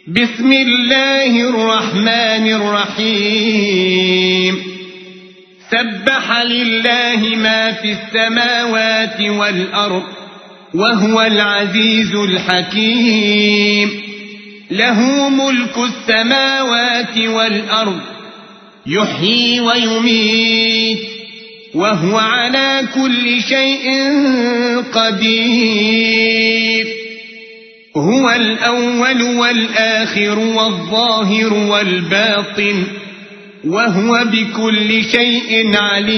بسم الله الرحمن الرحيم سبح لله ما في السماوات والأرض وهو العزيز الحكيم له ملك السماوات والأرض يحيي ويميت وهو على كل شيء قدير هو الأول والآخر والظاهر والباطن وهو بكل شيء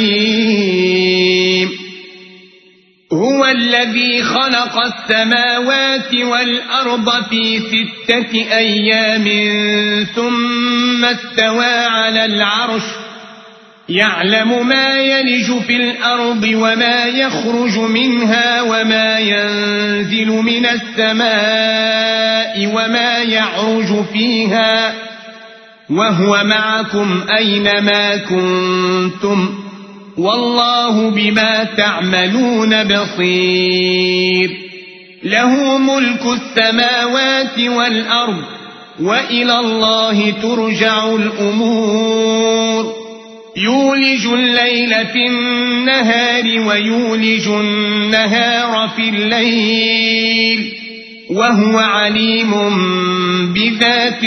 عليم هو الذي خلق السماوات والأرض في 6 أيام ثم استوى على العرش يعلم ما يلج في الأرض وما يخرج منها وما ينزل من السماء وما يعرج فيها وهو معكم أينما كنتم والله بما تعملون بصير له ملك السماوات والأرض وإلى الله ترجع الأمور يولج الليل في النهار ويولج النهار في الليل وهو عليم بذات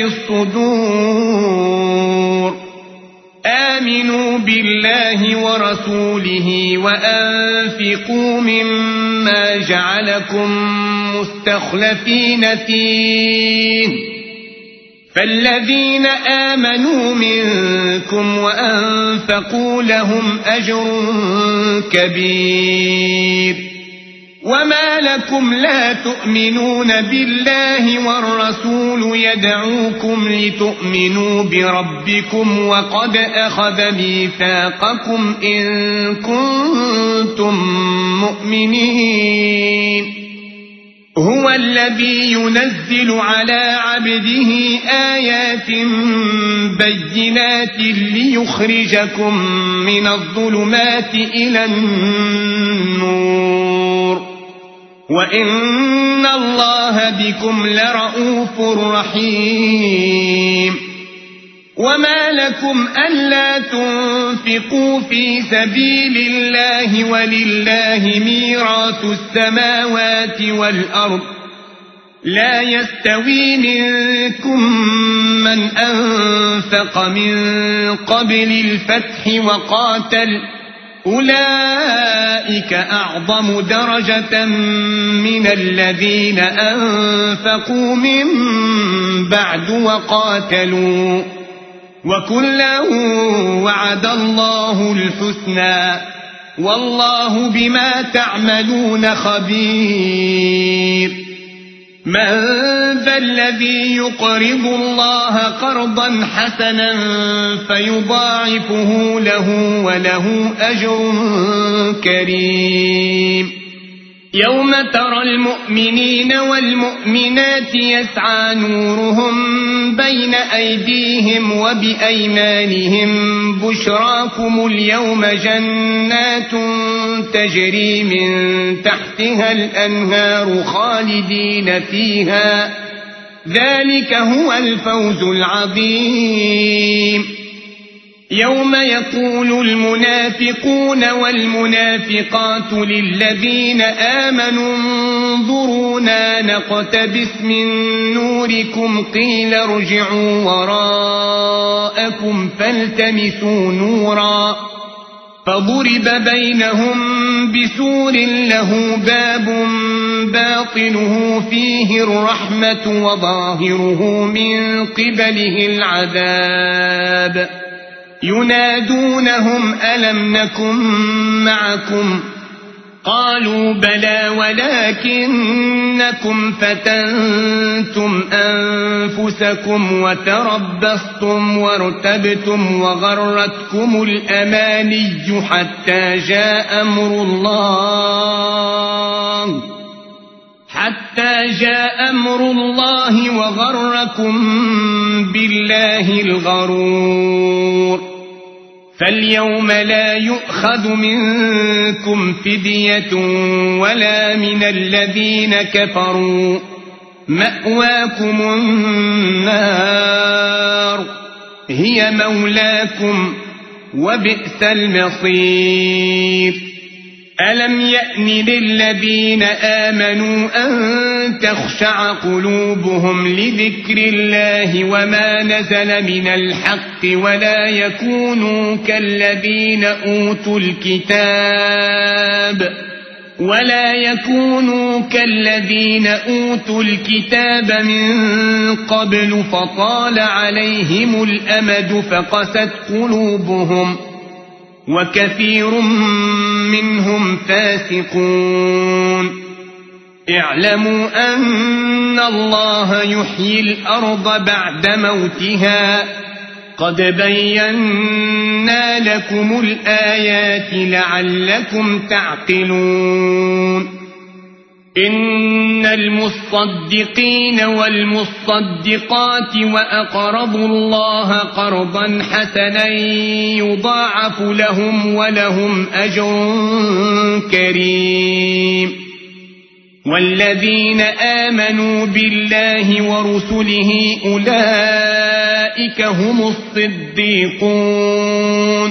الصدور آمنوا بالله ورسوله وأنفقوا مما جعلكم مستخلفين فيه فالذين آمنوا منكم وأنفقوا لهم أجر كبير وما لكم لا تؤمنون بالله والرسول يدعوكم لتؤمنوا بربكم وقد أخذ ميثاقكم إن كنتم مؤمنين هو الذي ينزل على عبده آيات بينات ليخرجكم من الظلمات إلى النور وإن الله بكم لرءوف رحيم وما لكم ألا تنفقوا في سبيل الله ولله ميراث السماوات والأرض لا يستوي منكم من أنفق من قبل الفتح وقاتل أولئك أعظم درجة من الذين أنفقوا من بعد وقاتلوا وكلا وعد الله الحسنى والله بما تعملون خبير من ذا الذي يقرض الله قرضا حسنا فيضاعفه له وله أجر كريم يوم ترى المؤمنين والمؤمنات يسعى نورهم بين أيديهم وبأيمانهم بشراكم اليوم جنات تجري من تحتها الأنهار خالدين فيها ذلك هو الفوز العظيم يوم يقول المنافقون والمنافقات للذين آمنوا انظرونا نقتبس من نوركم قيل ارجعوا وراءكم فالتمسوا نورا فضرب بينهم بسور له باب باطنه فيه الرحمة وظاهره من قبله العذاب ينادونهم ألم نكن معكم قالوا بلى ولكنكم فتنتم أنفسكم وتربصتم وارتبتم وغرتكم الأماني حتى جاء أمر الله وغركم بالله الغرور فاليوم لا يؤخذ منكم فدية ولا من الذين كفروا مأواكم النار هي مولاكم وبئس المصير ألم يأن للذين آمنوا أن تخشع قلوبهم لذكر الله وما نزل من الحق ولا يكونوا كالذين أوتوا الكتاب من قبل فطال عليهم الأمد فقست قلوبهم وكثير منهم فاسقون اعلموا أن الله يحيي الأرض بعد موتها قد بينا لكم الآيات لعلكم تعقلون إن المصدقين والمصدقات وأقرضوا الله قرضا حسنا يضاعف لهم ولهم أجر كريم والذين آمنوا بالله ورسله أولئك هم الصديقون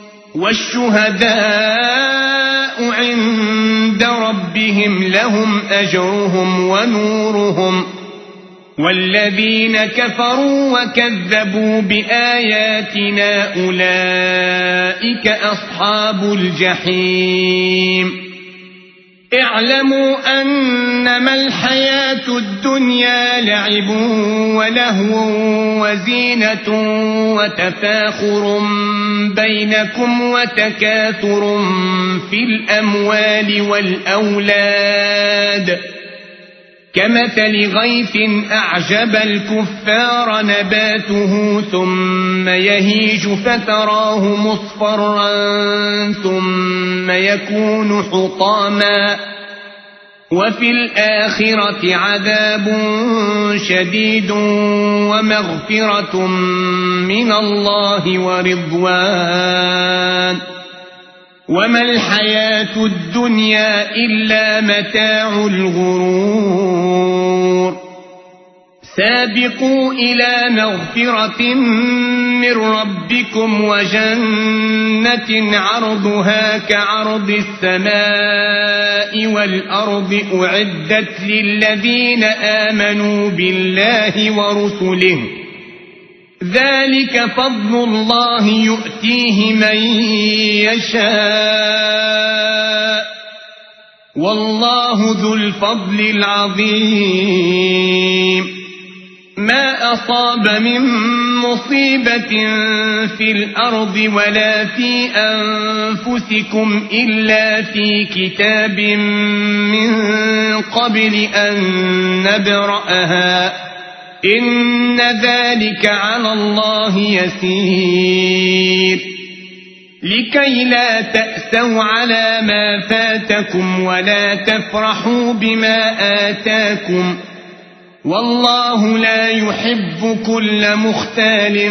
والشهداء عند ربهم لهم أجرهم ونورهم والذين كفروا وكذبوا بآياتنا أولئك أصحاب الجحيم اعلموا أنما الحياة الدنيا لعب ولهو وزينة وتفاخر بينكم وتكاثر في الأموال والأولاد كمثل غيث أعجب الكفار نباته ثم يهيج فتراه مصفرا ثم يكون حطاما وفي الآخرة عذاب شديد ومغفرة من الله ورضوان وما الحياة الدنيا إلا متاع الغرور سابقوا إلى مغفرة من ربكم وجنة عرضها كعرض السماء والأرض أعدت للذين آمنوا بالله ورسله ذلك فضل الله يؤتيه من يشاء والله ذو الفضل العظيم ما أصاب من مصيبة في الأرض ولا في أنفسكم إلا في كتاب من قبل أن نبرأها إن ذلك على الله يسير لكي لا تأسوا على ما فاتكم ولا تفرحوا بما آتاكم والله لا يحب كل مختال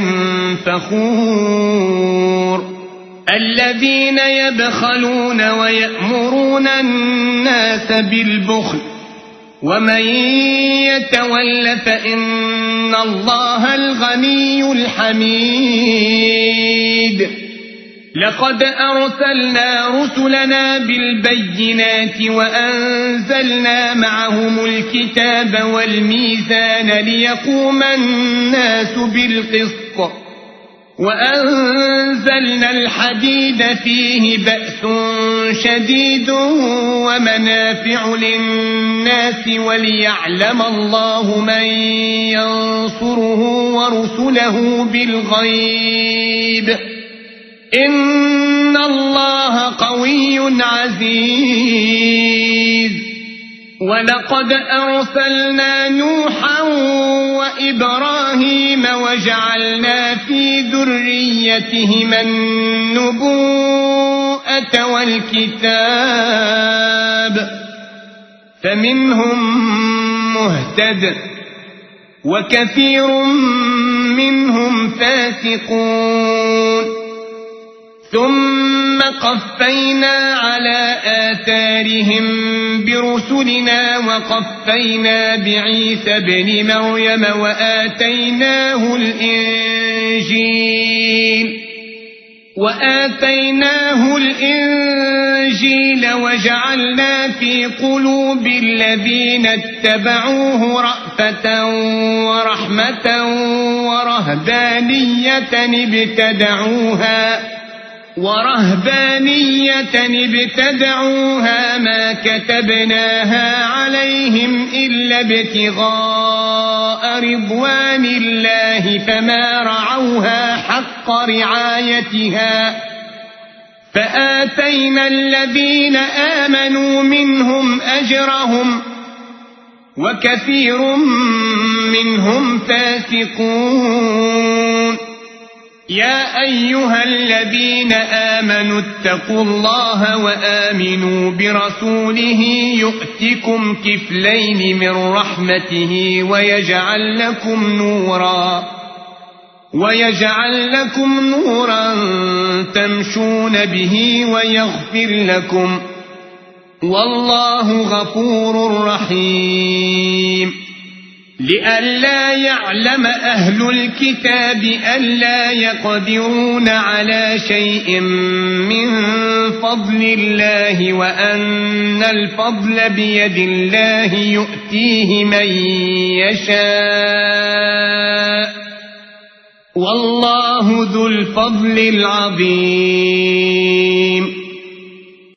فخور الذين يبخلون ويأمرون الناس بالبخل ومن يتول فإن الله الغني الحميد لقد أرسلنا رسلنا بالبينات وأنزلنا معهم الكتاب والميزان ليقوم الناس بالقسط وأنزلنا الحديد فيه بأس شديد ومنافع للناس وليعلم الله من ينصره ورسله بالغيب إن الله قوي عزيز ولقد أرسلنا نوحا وإبراهيم وجعلنا في ذريتهما النبوءة والكتاب فمنهم مهتد وكثير منهم فاسقون ثم قفينا على آثارهم برسلنا وقفينا بعيسى ابن مريم وآتيناه الإنجيل وجعلنا في قلوب الذين اتبعوه رأفة ورحمة ورهبانية ابتدعوها ما كتبناها عليهم إلا ابتغاء رضوان الله فما رعوها حق رعايتها فآتينا الذين آمنوا منهم أجرهم وكثير منهم فاسقون. يا أيها الذين آمنوا اتقوا الله وآمنوا برسوله يؤتكم كفلين من رحمته ويجعل لكم نورا تمشون به ويغفر لكم والله غفور رحيم. لئلا يعلم أهل الكتاب ألا يقدرون على شيء من فضل الله وأن الفضل بيد الله يؤتيه من يشاء والله ذو الفضل العظيم.